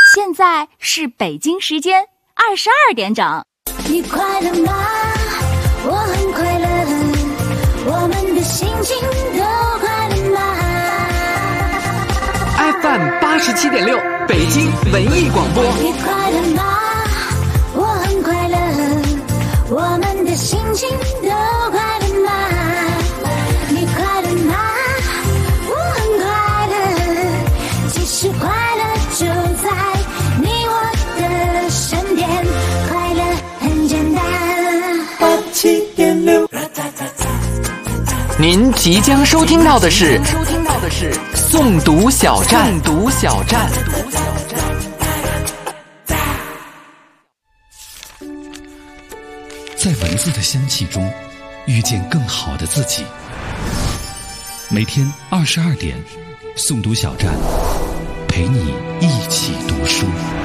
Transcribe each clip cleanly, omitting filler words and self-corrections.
现在是北京时间22点整。 你快乐吗？我很快乐，我们的心情都快乐吗？ FM 87.6北京文艺广播。 你快乐吗？我很快乐，我们的心情都快乐吗？你快乐吗？我很快乐，其实快乐就在你我的身边，快乐很简单。87.6。 您即将收听到的是诵读小站。 在文字的香气中遇见更好的自己。每天22点，诵读小站，陪你一起读书。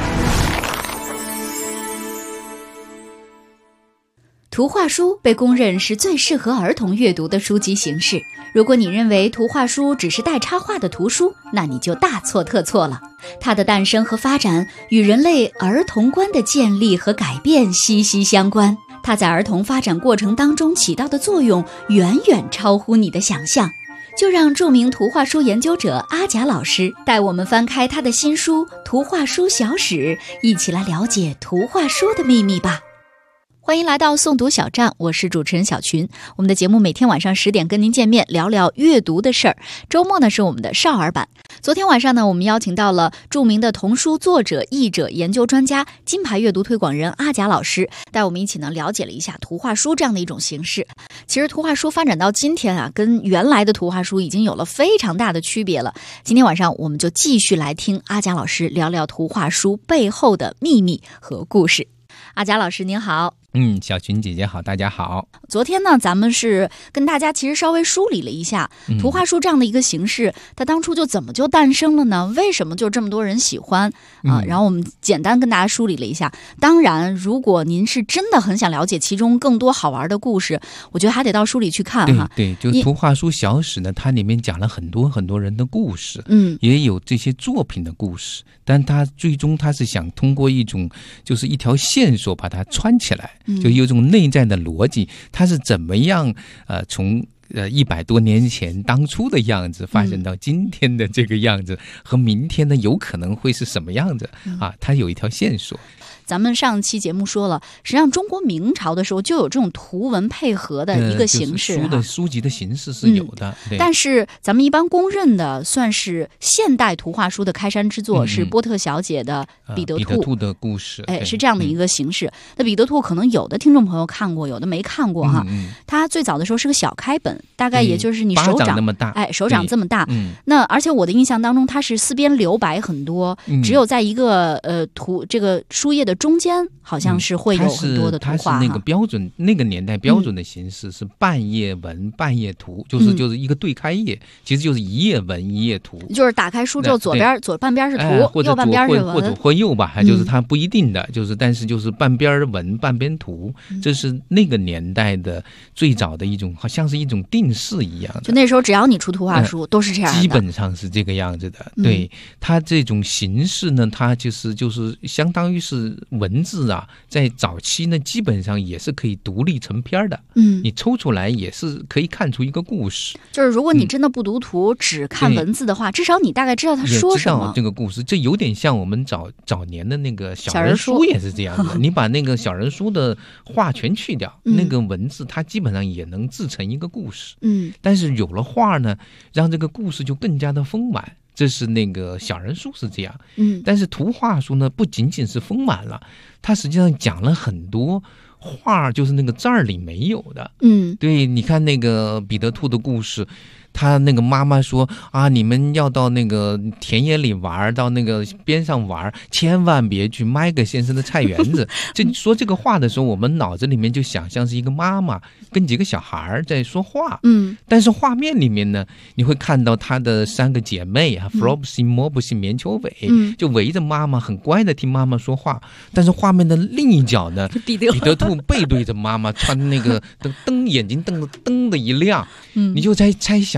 图画书被公认是最适合儿童阅读的书籍形式。如果你认为图画书只是带插画的图书，那你就大错特错了。它的诞生和发展与人类儿童观的建立和改变息息相关。它在儿童发展过程当中起到的作用远远超乎你的想象。就让著名图画书研究者阿贾老师带我们翻开他的新书《图画书小史》，一起来了解图画书的秘密吧。欢迎来到诵读小站，我是主持人小群。我们的节目每天晚上10点跟您见面，聊聊阅读的事儿。周末呢是我们的少儿版。昨天晚上呢，我们邀请到了著名的童书作者、译者、研究专家、金牌阅读推广人阿贾老师，带我们一起呢了解了一下图画书这样的一种形式。其实图画书发展到今天啊，跟原来的图画书已经有了非常大的区别了。今天晚上我们就继续来听阿贾老师聊聊图画书背后的秘密和故事。阿贾老师您好。 小群姐姐好，大家好。 昨天呢，咱们是跟大家其实稍微梳理了一下图画书这样的一个形式，它当初就怎么就诞生了呢？为什么就这么多人喜欢啊？然后我们简单跟大家梳理了一下。当然，如果您是真的很想了解其中更多好玩的故事，我觉得还得到书里去看哈。 对，就图画书小史呢，它里面讲了很多很多人的故事，也有这些作品的故事，但它最终它是想通过一种就是一条线索把它穿起来。就有一种内在的逻辑，它是怎么样从100多年前当初的样子发展到今天的这个样子，和明天呢有可能会是什么样子啊？它有一条线索。 咱们上期节目说了，实际上中国明朝的时候就有这种图文配合的一个形式， 书籍的形式是有的。 但是咱们一般公认的算是现代图画书的开山之作是波特小姐的彼得兔的故事， 是这样的一个形式。那彼得兔可能有的听众朋友看过，有的没看过哈。它最早的时候是个小开本，大概也就是你手掌那么大， 手掌这么大。那而且我的印象当中，它是四边留白很多，只有在一个这个书页的中间好像是会有很多的图画。 它是那个标准，那个年代标准的形式是半页文半页图，就是一个对开页，其实就是一页文一页图。 就是打开书之后，左半边是图，右半边是文， 或者或右吧，就是它不一定的，但是就是半边文半边图，这是那个年代的最早的一种，好像是一种定式一样的。 就那时候只要你出图画书，都是这样的， 基本上是这个样子的。对，它这种形式呢，它就是相当于是文字啊，在早期呢，基本上也是可以独立成篇的。你抽出来也是可以看出一个故事。就是如果你真的不读图，只看文字的话，至少你大概知道他说什么。 知道这个故事，这有点像我们早年的那个小人书也是这样的。你把那个小人书的画全去掉，那个文字它基本上也能制成一个故事。但是有了画呢，让这个故事就更加的丰满。这是那个小人书是这样，但是图画书呢，不仅仅是丰满了，它实际上讲了很多画，就是那个字儿里没有的。对，你看那个彼得兔的故事，他那个妈妈说啊，你们要到那个田野里玩，到那个边上玩，千万别去麦克先生的菜园子。说这个话的时候，我们脑子里面就想象是一个妈妈跟几个小孩在说话。但是画面里面呢，你会看到她的3个姐妹啊，弗洛布西、莫布西、棉球尾，就围着妈妈，很乖的听妈妈说话。但是画面的另一角呢，彼得兔背对着妈妈，穿那个眼睛瞪的一亮，你就在猜想。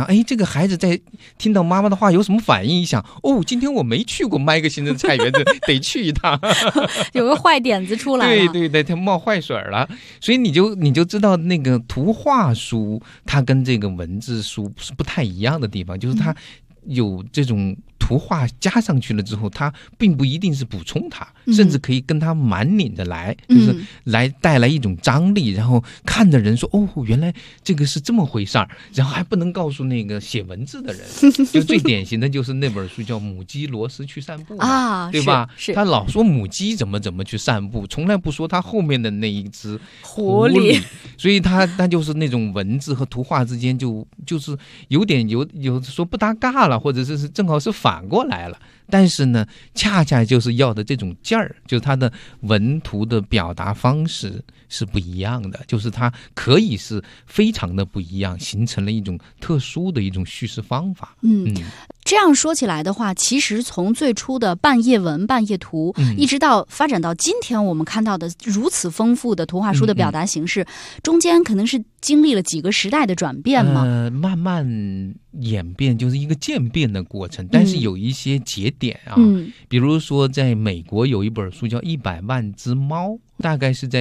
哎，这个孩子在听到妈妈的话有什么反应？一想，哦，今天我没去过麦克新的菜园子，得去一趟， 有个坏点子出来了。 对，它冒坏水了。所以你就知道那个图画书，它跟这个文字书是不太一样的地方，就是它有这种图画加上去了之后，它并不一定是补充它，甚至可以跟它满拧着来，就是来带来一种张力，然后看的人说，哦，原来这个是这么回事儿，然后还不能告诉那个写文字的人。就最典型的就是那本书叫《母鸡罗斯去散步》啊，对吧？ 是他老说母鸡怎么去散步，从来不说他后面的那一只狐狸。所以他就是那种文字和图画之间就是有点有说不搭嘎了，或者是正好是反过来了。但是呢，恰恰就是要的这种劲儿，就是它的文图的表达方式是不一样的，就是它可以是非常的不一样，形成了一种特殊的一种叙事方法。 这样说起来的话，其实从最初的半页文半页图，一直到发展到今天我们看到的如此丰富的图画书的表达形式，中间可能是经历了几个时代的转变吗？ 慢慢演变，就是一个渐变的过程，但是有一些节点啊，比如说在美国有一本书叫《100万只猫》，大概是在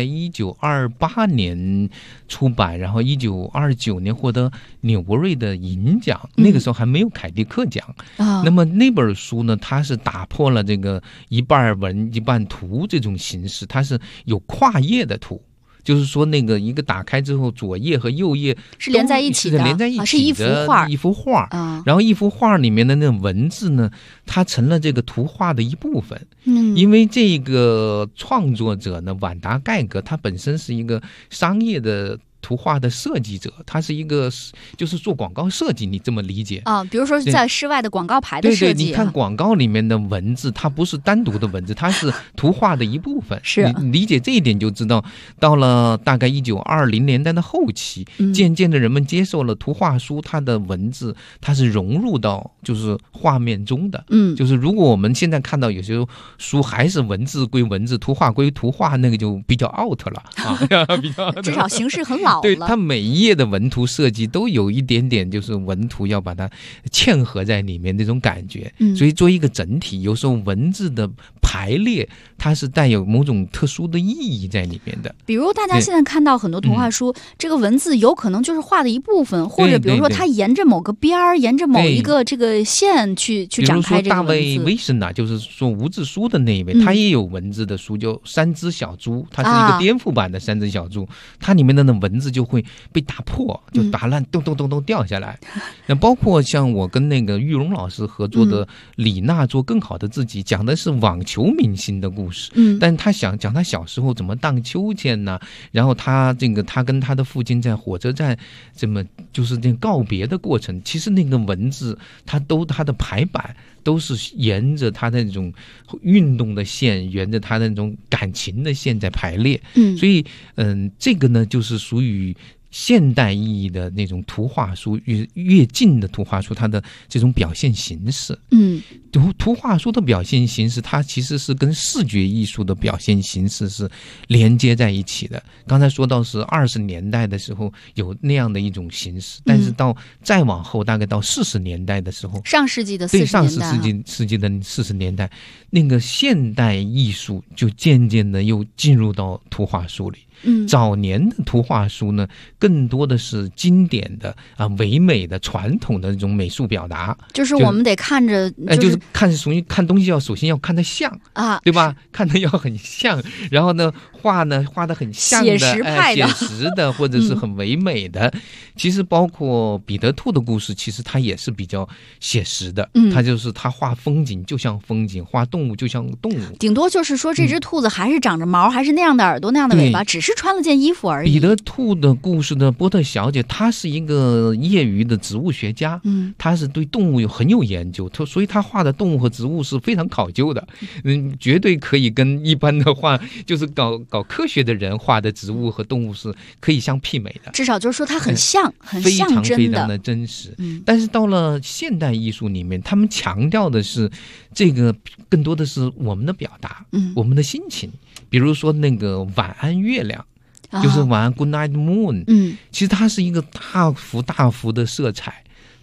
1928年出版，然后1929年获得纽伯瑞的银奖，那个时候还没有凯迪克奖。那么那本书呢，它是打破了这个一半文一半图这种形式，它是有跨页的图。就是说，那个一个打开之后，左页和右页是连在一起的，是一幅画，然后一幅画里面的那文字呢，它成了这个图画的一部分。因为这个创作者呢，晚达盖格，他本身是一个商业的图画的设计者，他是一个就是做广告设计，你这么理解啊？ 比如说在室外的广告牌的设计， 对，你看广告里面的文字，它不是单独的文字，它是图画的一部分。 是你理解这一点就知道，到了大概1920年代的后期，渐渐的人们接受了图画书，它的文字它是融入到就是画面中的。就是如果我们现在看到有些书还是文字归文字，图画归图画，那个就比较 out 了啊，比较至少形式很老。 对，它每一页的文图设计都有一点点，就是文图要把它嵌合在里面那种感觉。所以做一个整体，有时候文字的排列，它是带有某种特殊的意义在里面的。 比如大家现在看到很多图画书，这个文字有可能就是画的一部分，或者比如说它沿着某个边儿，沿着某一个这个线去展开这个文字。 比如说大卫威森纳，就是说无字书的那一位，他也有文字的书，叫《三只小猪》，它是一个颠覆版的《三只小猪》，它里面的那文字就会被打破，就打烂，咚咚咚咚掉下来。那包括像我跟那个玉荣老师合作的李娜做更好的自己，讲的是网球明星的故事。但他想讲他小时候怎么荡秋千呢？然后他跟他的父亲在火车站这么就是这告别的过程，其实那个文字他的排版都是沿着他的那种运动的线，沿着他的那种感情的线在排列。所以这个呢就是属于现代意义的那种图画书，越近的图画书，它的这种表现形式。图画书的表现形式，它其实是跟视觉艺术的表现形式是连接在一起的。刚才说到是20年代的时候有那样的一种形式，但是到再往后，大概到40年代的时候， 上世纪的40 对， 年代， 上世纪的40年代，那个现代艺术就渐渐的又进入到图画书里。早年的图画书呢，更多的是经典的唯美的传统的这种美术表达， 就是我们得看着， 就是看东西首先要看得像啊，对吧？看得要很像，然后呢画得很像的， 写实派的， 写实的或者是很唯美的。其实包括彼得兔的故事，其实它也是比较写实的。他画风景就像风景，画动物就像动物。 顶多就是说这只兔子还是长着毛，还是那样的耳朵那样的尾巴，只是穿了件衣服而已。 彼得兔的故事的波特小姐，她是一个业余的植物学家，她是对动物很有研究，所以她画的动物和植物是非常考究的，绝对可以跟一般的画就是搞科学的人画的植物和动物是可以相媲美的。 至少就是说它很像，很像真的， 非常的真实。但是到了现代艺术里面，他们强调的是这个更多的是我们的表达，我们的心情。比如说那个晚安月亮，就是晚安 Good Night Moon，其实它是一个大幅的色彩，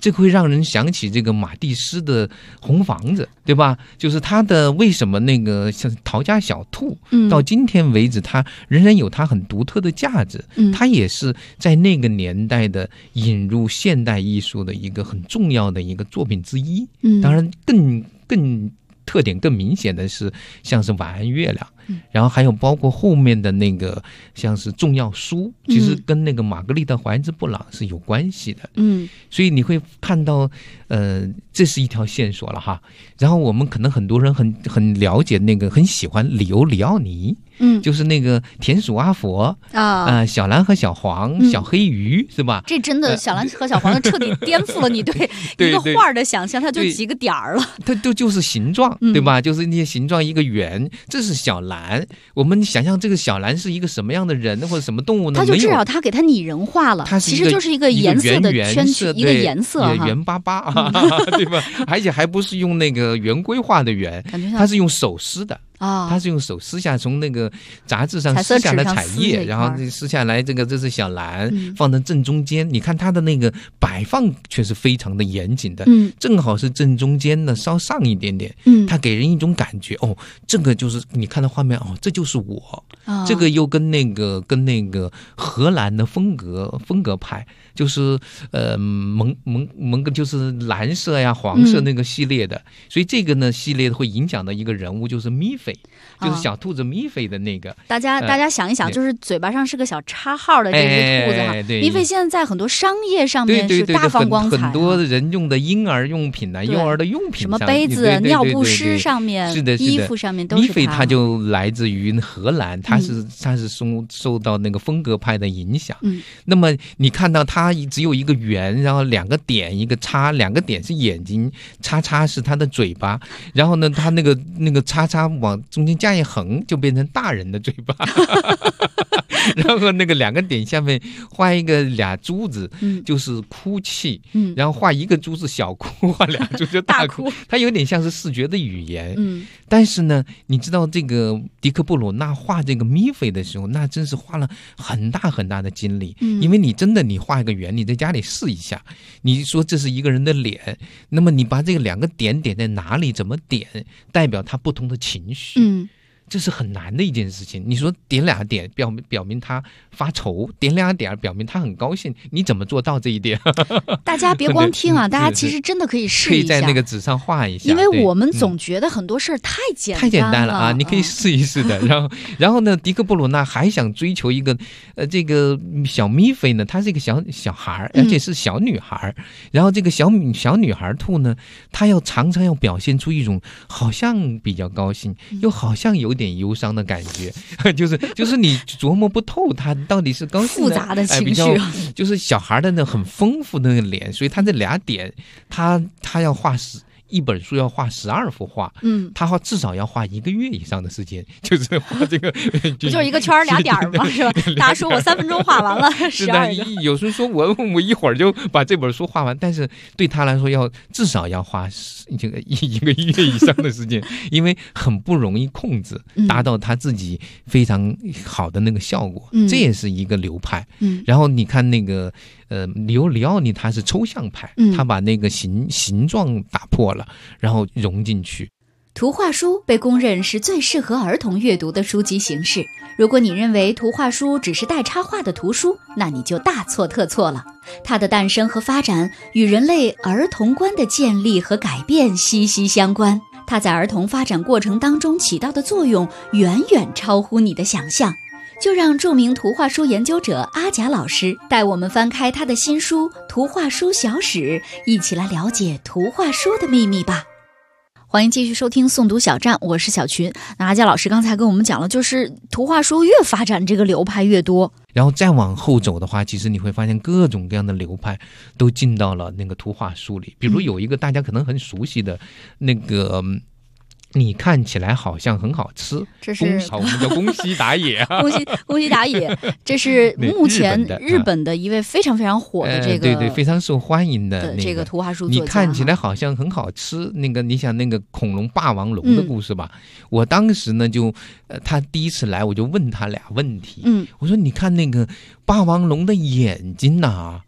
这会让人想起这个马蒂斯的红房子，对吧？就是他的为什么那个像陶家小兔，到今天为止它仍然有它很独特的价值，它也是在那个年代的引入现代艺术的一个很重要的一个作品之一。当然更特点更明显的是像是晚安月亮，然后还有包括后面的那个像是重要书，其实跟那个玛格丽特怀兹布朗是有关系的。所以你会看到这是一条线索了哈。然后我们可能很多人很了解那个，很喜欢里奥尼，就是那个田鼠阿佛小蓝和小黄，小黑鱼，是吧？ 这真的小蓝和小黄彻底颠覆了你对一个画的想象，它就几个点儿了， 它就是形状，对吧？就是那些形状，一个圆，这是小蓝。我们想象这个小蓝是一个什么样的人或者什么动物呢？ 它就至少它给它拟人化了，它其实就是一个颜色的圈区，一个颜色哈， 圆巴巴对吧？而且还不是用那个圆规画的圆，它是用手撕的。他是用手撕下从那个杂志上撕下来彩页，然后撕下来这是小蓝，放在正中间。你看它的那个摆放却是非常的严谨的，正好是正中间呢，稍上一点点，它给人一种感觉，这个就是你看到画面，这就是我，这个又跟那个荷兰的风格派，就是蒙就是蓝色呀黄色那个系列的，所以这个呢系列会影响到一个人物，就是米菲，就是小兔子米菲的那个。大家想一想，就是嘴巴上是个小插号的这只兔子哈。米菲现在在很多商业上面是大放光彩， 很多人用的婴儿用品啊，幼儿的用品上， 什么杯子、尿不湿上面， 是的， 衣服上面都是它。 米菲它就来自于荷兰，它是受到那个风格派的影响。那么你看到它只有一个圆，然后两个点一个叉，两个点是眼睛，叉是它的嘴巴，然后呢，它那个叉往中间加一横，就变成大人的嘴巴。然后那个两个点下面画一个俩珠子，就是哭泣，然后画一个珠是小哭，画俩珠就大哭，它有点像是视觉的语言。但是呢，你知道这个迪克布鲁纳画这个米菲的时候，那真是花了很大很大的精力，因为你画一个圆，你在家里试一下，你说这是一个人的脸，那么你把这个两个点点在哪里，怎么点，代表他不同的情绪。这是很难的一件事情。你说点俩点表明他发愁，点俩点表明他很高兴，你怎么做到这一点？ 大家别光听啊，大家其实真的可以试一下， 可以在那个纸上画一下。 因为我们总觉得很多事儿太简单了啊，你可以试一试的。然后呢，迪克布鲁纳还想追求一个这个小米菲呢，她是一个小孩，而且是小女孩。然后这个小女孩兔呢，她常常要表现出一种好像比较高兴，又好像有点忧伤的感觉，就是你琢磨不透他到底是高兴复杂的情绪， 就是小孩的那很丰富的那个脸，所以他这俩点，他要画一本书要画12幅画，他至少要画1个月以上的时间，就是画这个， 不就是一个圈俩点吗？是吧？大家说我3分钟画完了12个， 有时候说我一会儿就把这本书画完，但是对他来说至少要花这个1个月以上的时间，因为很不容易控制，达到他自己非常好的那个效果，这也是一个流派。然后你看那个里奥尼他是抽象派，他把那个形状打破了，然后融进去。 图画书被公认是最适合儿童阅读的书籍形式。如果你认为图画书只是带插画的图书，那你就大错特错了。它的诞生和发展与人类儿童观的建立和改变息息相关。它在儿童发展过程当中起到的作用远远超乎你的想象。就让著名图画书研究者阿贾老师带我们翻开他的新书《图画书小史》，一起来了解图画书的秘密吧。欢迎继续收听诵读小站，我是小群。那阿贾老师刚才跟我们讲了，就是图画书越发展这个流派越多， 然后再往后走的话，其实你会发现各种各样的流派都进到了那个图画书里。比如有一个大家可能很熟悉的那个你看起来好像很好吃， 这是我们叫宫西达也宫西达也，这是目前日本的一位非常非常火的这个对非常受欢迎的这个图画书作家。 你看起来好像很好吃，那个你想那个恐龙霸王龙的故事吧？我当时呢就他第一次来，我就问他俩问题。我说你看那个霸王龙的眼睛啊，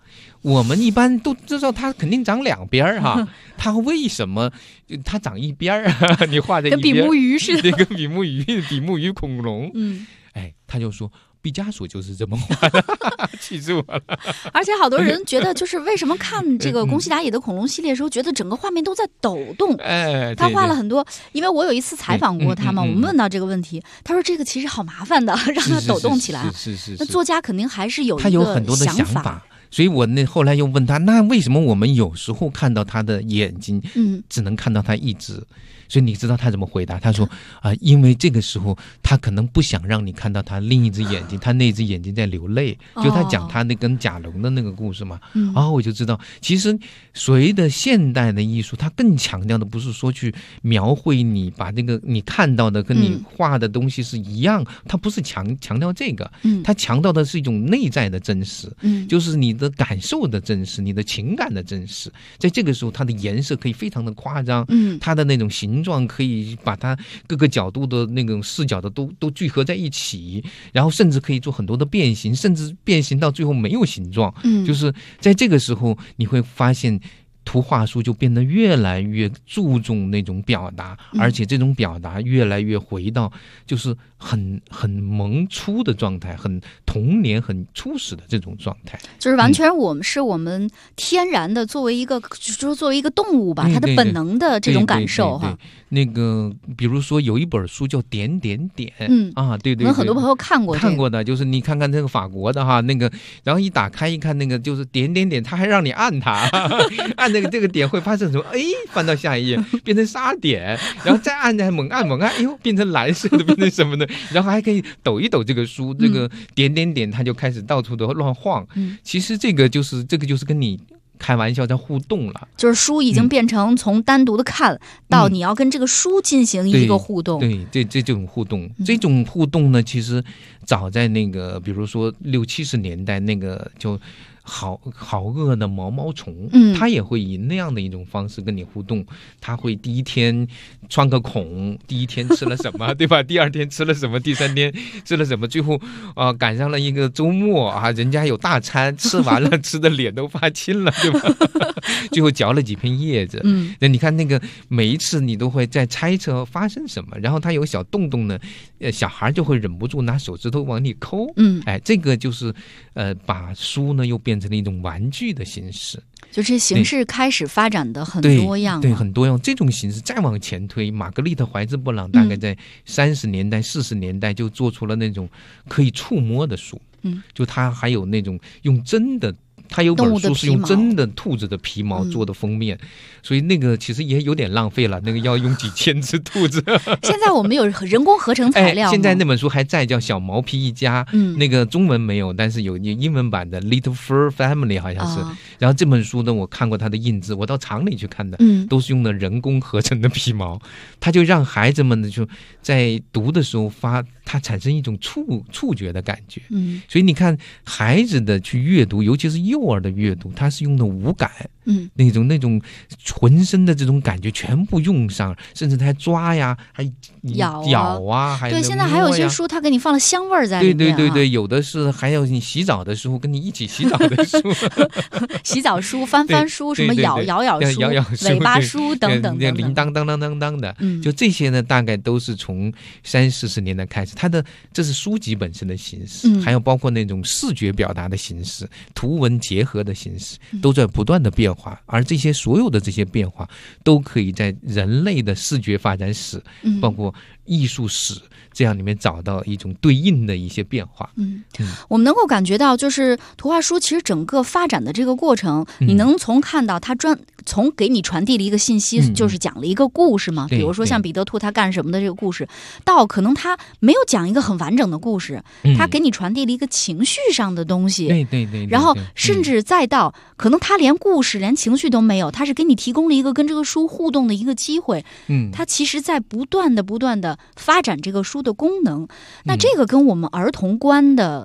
我们一般都知道它肯定长两边哈，它为什么它长一边啊？你画在一边， 跟比目鱼似的， 跟比目鱼恐龙。他就说毕加索就是这么画的，气死我了。 而且好多人觉得，就是为什么看这个宫西达也的恐龙系列的时候，觉得整个画面都在抖动。他画了很多，因为我有一次采访过他嘛，我们问到这个问题，他说这个其实好麻烦的，让它抖动起来。 是。 那作家肯定还是有他有很多的想法。所以我后来又问他，那为什么我们有时候看到他的眼睛，只能看到他一只？所以你知道他怎么回答？他说因为这个时候他可能不想让你看到他另一只眼睛，他那只眼睛在流泪。就他讲他那跟甲龙的那个故事嘛。我就知道，其实所谓的现代的艺术，它更强调的不是说去描绘你把这个你看到的跟你画的东西是一样，它不是强调这个，它强调的是一种内在的真实，就是你的感受的真实，你的情感的真实。在这个时候，它的颜色可以非常的夸张，它的那种形状可以把它各个角度的那种视角的都聚合在一起，然后甚至可以做很多的变形，甚至变形到最后没有形状。就是在这个时候你会发现图画书就变得越来越注重那种表达，而且这种表达越来越回到就是很萌初的状态，很童年很初始的这种状态， 就是完全我们天然的作为一个动物吧，它的本能的这种感受哈。 那个比如说有一本书叫点点点，对，可能很多朋友看过的，就是你看看这个法国的哈，那个然后一打开一看，那个就是点点点，他还让你按它，按那个这个点会发生什么？翻到下一页变成沙点，然后再按猛按，哎呦变成蓝色的，变成什么的，然后还可以抖一抖这个书，这个点点点它就开始到处的乱晃。其实这个就是跟你开玩笑在互动了， 就是书已经变成从单独的看到你要跟这个书进行一个互动。 对，这种互动，这种互动呢，其实早在那个比如说60、70年代那个就好饿的毛毛虫，它也会以那样的一种方式跟你互动。它会第一天穿个孔，第一天吃了什么，对吧？第二天吃了什么，第三天吃了什么，最后赶上了一个周末人家有大餐，吃完了吃的脸都发青了，对吧？最后嚼了几片叶子。那你看那个每一次你都会在猜测发生什么，然后它有小洞洞呢，小孩就会忍不住拿手指头往里抠。这个就是把书呢又变成了一种玩具的形式， 就这形式开始发展的很多样。 对，很多样。这种形式再往前推，玛格丽特怀兹布朗大概在30年代、40年代就做出了那种可以触摸的书。就它还有那种用真的。他有本书是用真的兔子的皮毛做的封面，所以那个其实也有点浪费了，那个要用几千只兔子。 现在我们有人工合成材料， 现在那本书还在，叫小毛皮一家，那个中文没有，但是有英文版的 Little Fur Family 好像是。然后这本书呢，我看过它的印字，我到厂里去看的，都是用的人工合成的皮毛，它就让孩子们呢就在读的时候它产生一种触觉的感觉。所以你看孩子的去阅读，尤其是幼儿的阅读，它是用的五感，那种浑身的这种感觉全部用上，甚至他还抓呀，还咬啊，还对，现在还有些书它给你放了香味在里面。 对，有的是还有你洗澡的时候跟你一起洗澡的书， 洗澡书、翻书，什么咬书、尾巴书等等， 铃当当当当当的，就这些呢，大概都是从30、40年代开始，这是书籍本身的形式，还有包括那种视觉表达的形式，图文结合的形式，都在不断的变化。而所有的这些变化，都可以在人类的视觉发展史，包括艺术史这样里面找到一种对应的一些变化。 我们能够感觉到，就是图画书其实整个发展的这个过程，你能看到它从给你传递了一个信息，就是讲了一个故事嘛。比如说像彼得兔他干什么的这个故事，到可能他没有讲一个很完整的故事，他给你传递了一个情绪上的东西。 对， 然后甚至再到可能他连故事连情绪都没有，他是给你提供了一个跟这个书互动的一个机会。他其实在不断的发展这个书的功能。那这个跟我们儿童观的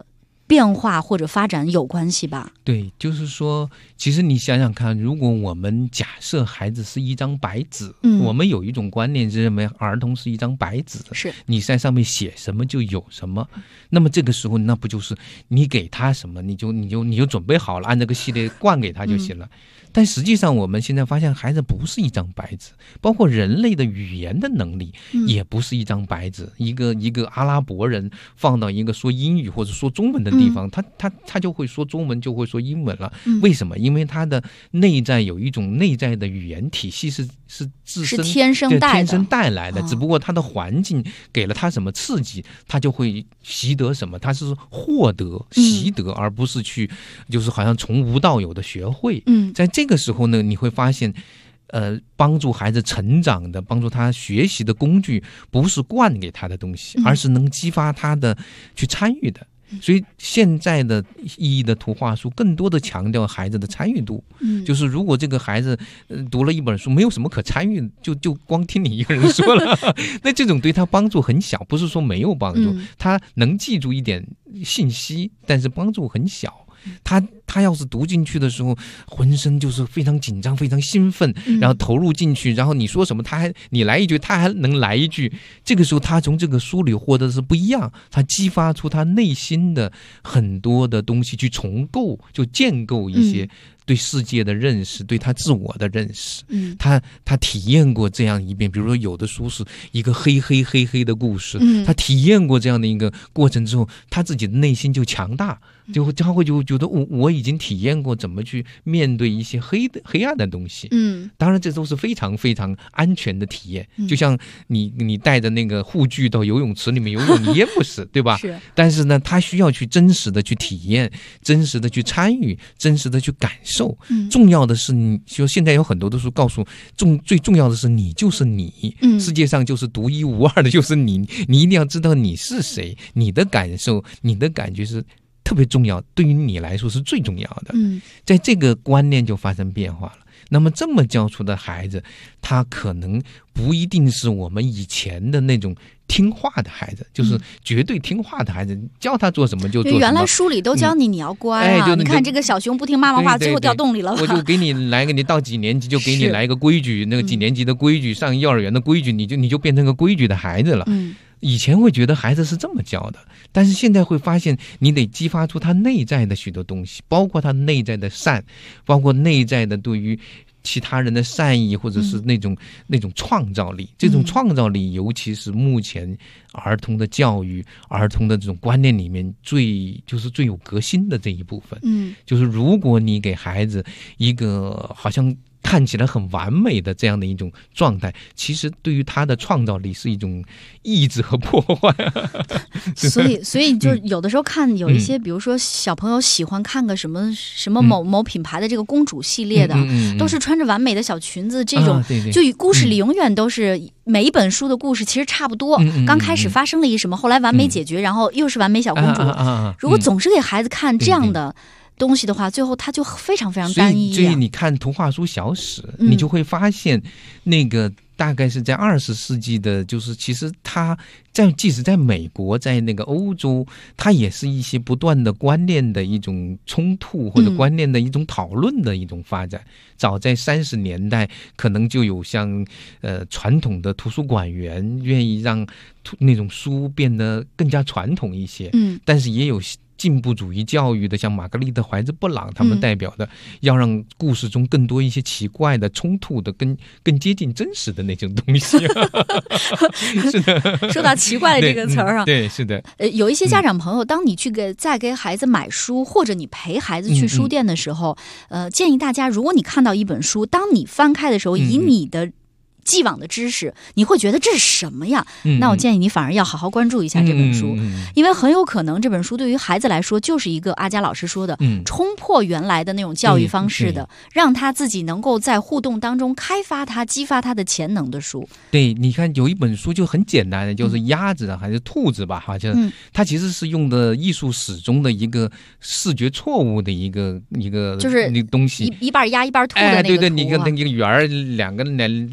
变化或者发展有关系吧？ 对，就是说，其实你想想看，如果我们假设孩子是一张白纸，我们有一种观念是认为儿童是一张白纸， 是你在上面写什么就有什么。那么这个时候，那不就是你给他什么，你就准备好了，按这个系列灌给他就行了。但实际上我们现在发现孩子不是一张白纸，包括人类的语言的能力也不是一张白纸。一个阿拉伯人放到一个说英语或者说中文的地方，他就会说中文，就会说英文了。为什么？因为他的内在有一种内在的语言体系是自身天生带来的，只不过他的环境给了他什么刺激，他就会习得什么，他是获得习得，而不是去就是好像从无到有的学会。在这个时候呢，你会发现帮助孩子成长的，帮助他学习的工具不是灌给他的东西，而是能激发他的去参与的。所以现在的意义的图画书更多的强调孩子的参与度，就是如果这个孩子读了一本书没有什么可参与，就光听你一个人说了那这种对他帮助很小，不是说没有帮助，他能记住一点信息，但是帮助很小。他要是读进去的时候浑身就是非常紧张非常兴奋，然后投入进去，然后你说什么你来一句他还能来一句，这个时候他从这个书里获得的是不一样，他激发出他内心的很多的东西去重构，就建构一些对世界的认识，对他自我的认识。他体验过这样一遍，比如说有的书是一个黑的故事，他体验过这样的一个过程之后，他自己的内心就强大，他会就觉得我已经体验过怎么去面对一些黑暗的东西。当然这都是非常非常安全的体验，就像你带着那个护具到游泳池里面游泳，你淹不死对吧？是。但是呢，他需要去真实的去体验，真实的去参与，真实的去感受。重要的是，你就现在有很多的书告诉最重要的是你就是你，世界上就是独一无二的就是你一定要知道你是谁，你的感受你的感觉是特别重要，对于你来说是最重要的。在这个观念就发生变化了。那么这么教出的孩子，他可能不一定是我们以前的那种听话的孩子，就是绝对听话的孩子，教他做什么就做什么。 原来书里都教你要乖啊，你看这个小熊不听妈妈话，最后掉洞里了吧。 我就给你到几年级就给你来一个规矩，那个几年级的规矩，上幼儿园的规矩，你就变成个规矩的孩子了。以前会觉得孩子是这么教的，但是现在会发现你得激发出他内在的许多东西，包括他内在的善，包括内在的对于其他人的善意，或者是那种创造力。这种创造力尤其是目前儿童的教育，儿童的这种观念里面最有革新的这一部分。就是如果你给孩子一个好像看起来很完美的这样的一种状态，其实对于他的创造力是一种抑制和破坏。 所以就有的时候看有一些比如说小朋友喜欢看个什么某品牌的这个公主系列的，都是穿着完美的小裙子，这种就故事里永远都是每一本书的故事其实差不多，刚开始发生了一什么，后来完美解决，然后又是完美小公主。如果总是给孩子看这样的东西的话，最后他就非常非常单一。 所以你看图画书小史，你就会发现那个大概是在20世纪的，就是其实它即使在美国，在那个欧洲，它也是一些不断的观念的一种冲突，或者观念的一种讨论的一种发展。早在30年代，可能就有像传统的图书馆员愿意让那种书变得更加传统一些，但是也有进步主义教育的，像玛格丽特·怀兹·布朗他们代表的，要让故事中更多一些奇怪的、冲突的、更接近真实的那种东西。是的， 说到奇怪的这个词儿啊， 对，是的。 有一些家长朋友，当你去再给孩子买书，或者你陪孩子去书店的时候，建议大家，如果你看到一本书，当你翻开的时候，以你的既往的知识，你会觉得这是什么呀？那我建议你反而要好好关注一下这本书，因为很有可能这本书对于孩子来说就是一个阿佳老师说的冲破原来的那种教育方式的，让他自己能够在互动当中开发他、激发他的潜能的书。 对，你看有一本书就很简单的，就是鸭子还是兔子吧，好像它其实是用的艺术史中的一个视觉错误的一个就是那东西， 一半鸭一半兔的那个图。 对，你看那个圆儿两个长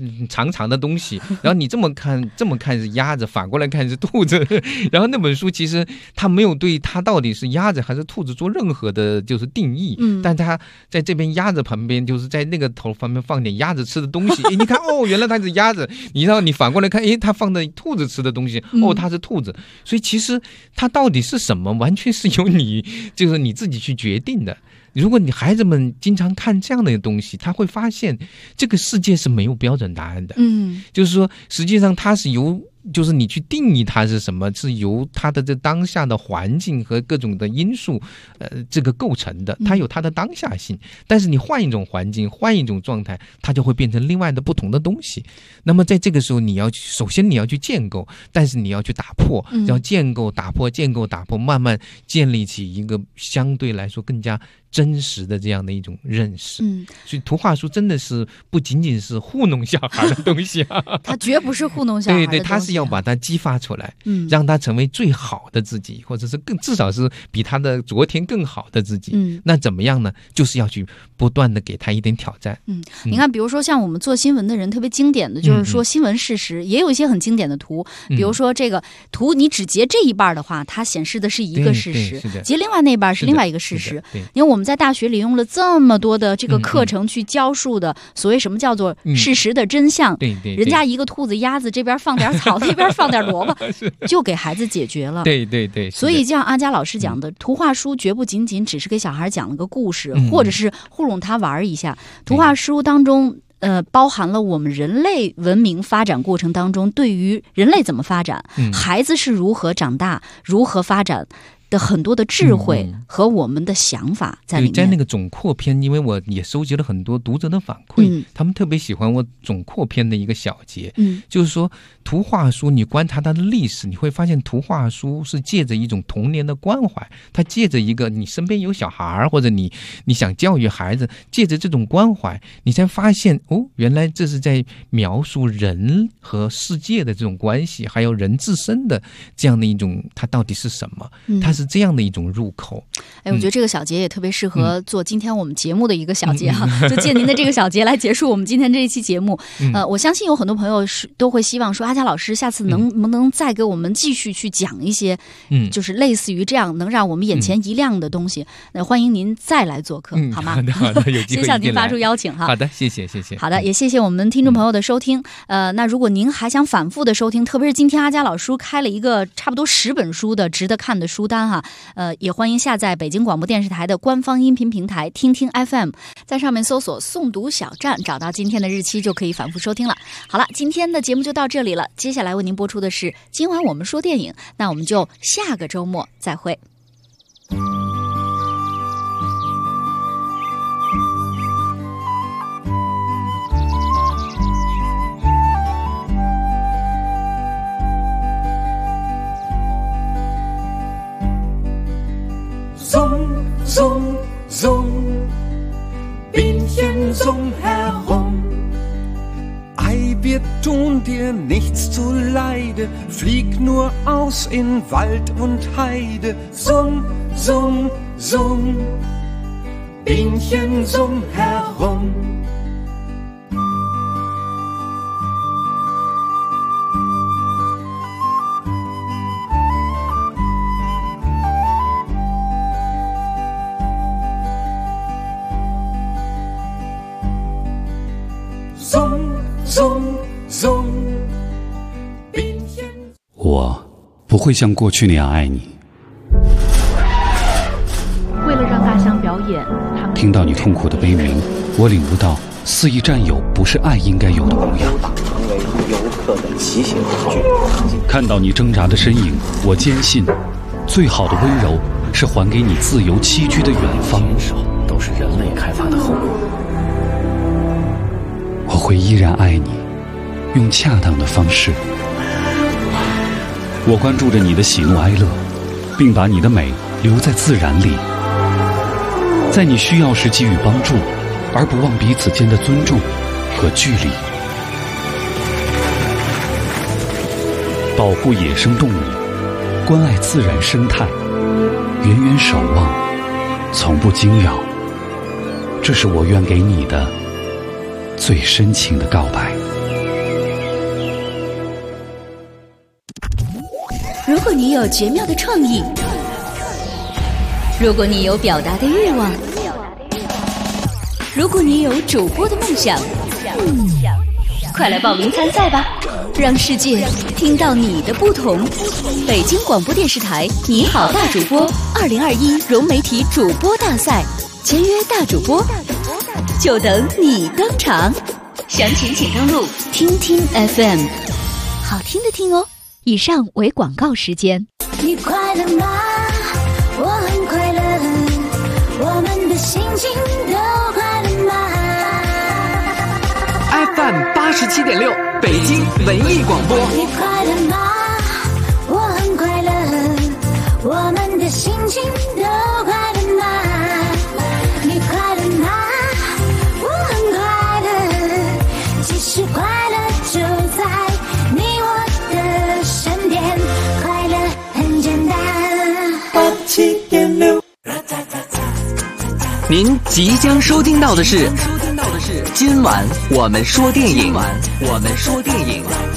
长长的东西，然后你这么看是鸭子，反过来看是兔子，然后那本书其实他没有对它到底是鸭子还是兔子做任何的就是定义，但他在这边鸭子旁边，就是在那个头旁边放点鸭子吃的东西，你看哦，原来它是鸭子，然后你反过来看，他放的兔子吃的东西，哦，它是兔子，所以其实它到底是什么，完全是由你就是你自己去决定的。如果你孩子们经常看这样的东西，他会发现这个世界是没有标准答案的。就是说实际上它是由就是你去定义它是什么，是由它的这当下的环境和各种的因素这个构成的，它有它的当下性，但是你换一种环境，换一种状态，它就会变成另外的不同的东西。那么在这个时候首先你要去建构，但是你要去打破，要建构打破，建构打破，慢慢建立起一个相对来说更加真实的这样的一种认识。所以图画书真的是不仅仅是糊弄小孩的东西它绝不是糊弄小孩的东西， 对，它是要把它激发出来，让它成为最好的自己，或者是至少是比他的昨天更好的自己。那怎么样呢？就是要去不断的给他一点挑战。 你看比如说像我们做新闻的人特别经典的就是说新闻事实，也有一些很经典的图，比如说这个图你只截这一半的话，它显示的是一个事实，截另外那一半是另外一个事实。因为我们在大学里用了这么多的这个课程去教述的所谓什么叫做事实的真相，人家一个兔子鸭子这边放点草那边放点萝卜就给孩子解决了。对，所以像阿佳老师讲的，图画书绝不仅仅只是给小孩讲了个故事，或者是糊弄他玩一下。图画书当中包含了我们人类文明发展过程当中对于人类怎么发展，孩子是如何长大如何发展的很多的智慧和我们的想法在里面。 在那个总括篇，因为我也收集了很多读者的反馈，他们特别喜欢我总括篇的一个小节，就是说图画书你观察它的历史，你会发现图画书是借着一种童年的关怀，它借着一个你身边有小孩，或者你想教育孩子，借着这种关怀，你才发现原来这是在描述人和世界的这种关系，还有人自身的这样的一种它到底是什么，它是这样的一种入口。 我觉得这个小节也特别适合做今天我们节目的一个小节就借您的这个小节来结束我们今天这一期节目。我相信有很多朋友都会希望说，阿佳老师下次能不能再给我们继续去讲一些就是类似于这样能让我们眼前一亮的东西。那欢迎您再来做客，好吗？ 好的，有机会先向您发出邀请哈。 好的，谢谢。 好的，也谢谢我们听众朋友的收听。那如果您还想反复的收听，特别是今天阿佳老师开了一个差不多10本书的值得看的书单哈，也欢迎下载北京广播电视台的官方音频平台听听 FM， 在上面搜索诵读小站，找到今天的日期就可以反复收听了。好了，今天的节目就到这里了，接下来为您播出的是今晚我们说电影，那我们就下个周末再会。 Summ, Bienchen summ herum. Ei, wir tun dir nichts zuleide, flieg nur aus in Wald und Heide. Summ, Bienchen summ herum. Summ, Bienchen。 我不会像过去那样爱你。 为了让大象表演，他们听到你痛苦的悲鸣，我领悟到肆意占有不是爱应该有的模样。 成为游客的骑行工具。 看到你挣扎的身影，我坚信，最好的温柔是还给你自由栖居的远方。 都是人类开发的后果。 我会依然爱你，用恰当的方式。我关注着你的喜怒哀乐，并把你的美留在自然里，在你需要时给予帮助，而不忘彼此间的尊重和距离。保护野生动物，关爱自然生态，远远守望，从不惊扰。这是我愿给你的最深情的告白。 如果你有绝妙的创意，如果你有表达的欲望，如果你有主播的梦想，快来报名参赛吧，让世界听到你的不同。北京广播电视台你好大主播2021融媒体主播大赛，签约大主播，就等你登场。详情请登录听听 FM， 好听的听哦。以上为广告时间。 你快乐吗？我很快乐，我们的心情都快乐吗？ FM 87.6北京文艺广播。 你快乐吗？我很快乐，我们的心情都快乐吗？你快乐吗？我很快乐，其实快乐就在你我的身边，快乐很简单。87.6。 您即将收听到的是今晚我们说电影。